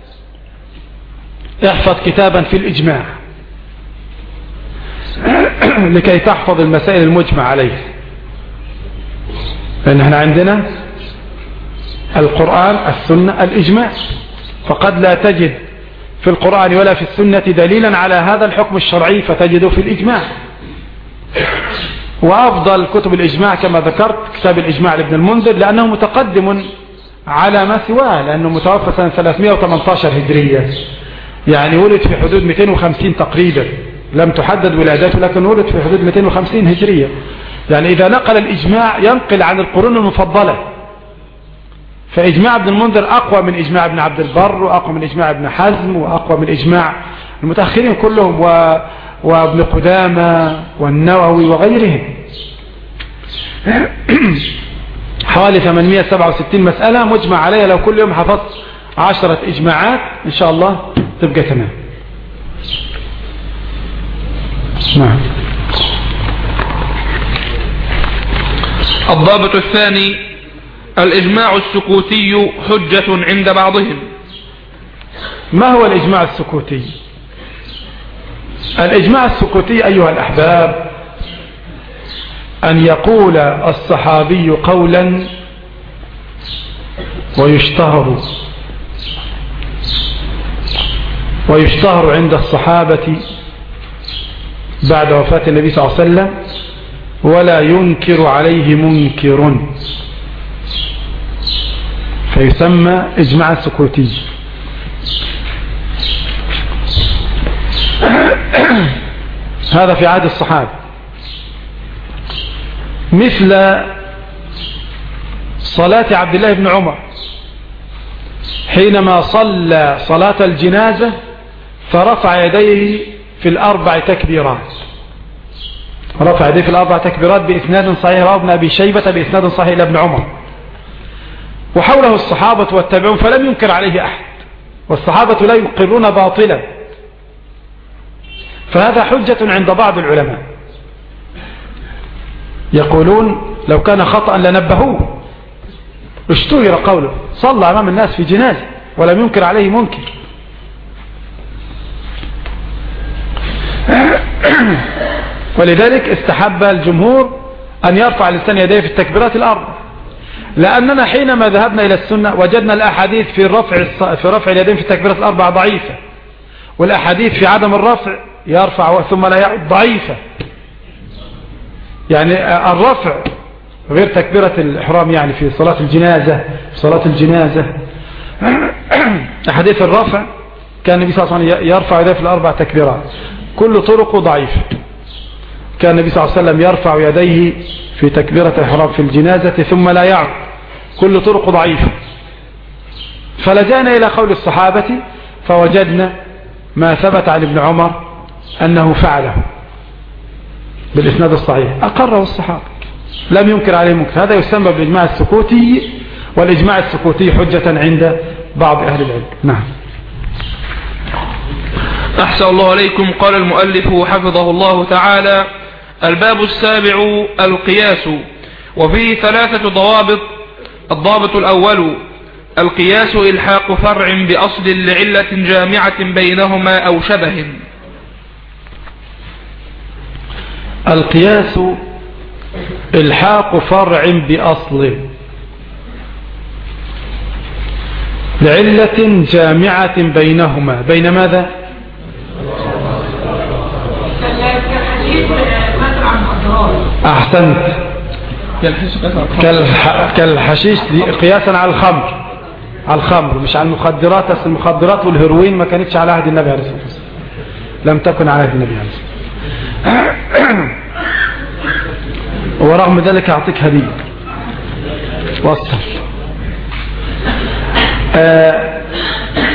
احفظ كتابا في الإجماع لكي تحفظ المسائل المجمع عليه، لأن احنا عندنا القرآن السنة الإجماع، فقد لا تجد في القرآن ولا في السنة دليلا على هذا الحكم الشرعي فتجده في الإجماع. وأفضل كتب الإجماع كما ذكرت كتاب الإجماع لابن المنذر، لأنه متقدم على ما سواه، لأنه متوفى سنة ثلاثمائة وثمانية عشر هجرية، يعني ولد في حدود مئتين وخمسين تقريبا، لم تحدد ولادته لكن ولد في حدود مئتين وخمسين هجرية. يعني إذا نقل الإجماع ينقل عن القرون المفضلة، فإجماع ابن المنذر أقوى من إجماع ابن عبد البر، وأقوى من إجماع ابن حزم، وأقوى من إجماع المتأخرين كلهم، و... وابن قدامة والنووي وغيرهم. حوالي ثمانمائة وسبعة وستين مسألة مجمع عليها، لو كل يوم حفظت عشرة إجماعات إن شاء الله تبقى تمام. نعم. الضابط الثاني الإجماع السكوتي حجة عند بعضهم. ما هو الإجماع السكوتي؟ الإجماع السكوتي أيها الأحباب أن يقول الصحابي قولا ويشتهر ويشتهر عند الصحابة بعد وفاة النبي صلى الله عليه وسلم ولا ينكر عليه منكر، فيسمى إجماع السكوتي. هذا في عهد الصحابة، مثل صلاة عبد الله بن عمر حينما صلى صلاة الجنازة فرفع يديه في الأربع تكبيرات، رفع يديه في الأربع تكبيرات بإسناد صحيح رواه ابن أبي شيبة بإسناد صحيح إلى ابن عمر، وحوله الصحابة والتابعون فلم ينكر عليه أحد، والصحابة لا يقرون باطلا، فهذا حجة عند بعض العلماء يقولون لو كان خطأ لنبهوه، اشتهر قوله صلى أمام الناس في جنازة ولم ينكر عليه منكر. ولذلك استحب الجمهور أن يرفع الإنسان يديه في التكبيرات الأربع، لأننا حينما ذهبنا إلى السنة وجدنا الأحاديث في الرفع في رفع اليدين في التكبيرات الأربع ضعيفة، والأحاديث في عدم الرفع يرفع ثم لا يعود ضعيفة. يعني الرفع غير تكبيرة الإحرام، يعني في صلاة الجنازة في صلاة الجنازة أحاديث الرفع كان النبي صلى الله عليه وسلم يرفع يديه في الأربع تكبيرات، كل طرقه ضعيفة. كان النبي صلى الله عليه وسلم يرفع يديه في تكبيرة الإحرام في الجنازة ثم لا يعود، كل طرقه ضعيفة. فلجأنا إلى قول الصحابة فوجدنا ما ثبت عن ابن عمر أنه فعله بالإسناد الصحيح، أقره الصحابة لم ينكر عليه منكر. هذا يسمى بالإجماع السكوتي، والإجماع السكوتي حجة عند بعض أهل العلم. نعم. أحسن الله عليكم. قال المؤلف حفظه الله تعالى: الباب السابع القياس، وفيه ثلاثة ضوابط. الضابط الأول: القياس إلحاق فرع بأصل لعلة جامعة بينهما أو شبه. القياس إلحاق فرع بأصل لعلة جامعة بينهما. بين ماذا؟ أحسنت. كالحشيش قياسا على الخمر، على الخمر مش على المخدرات. أصل المخدرات والهيروين ما كانتش على عهد النبي عليه الصلاة والسلام، لم تكن على عهد النبي عليه الصلاة والسلام. ورغم ذلك أعطيك هدية وصل. آه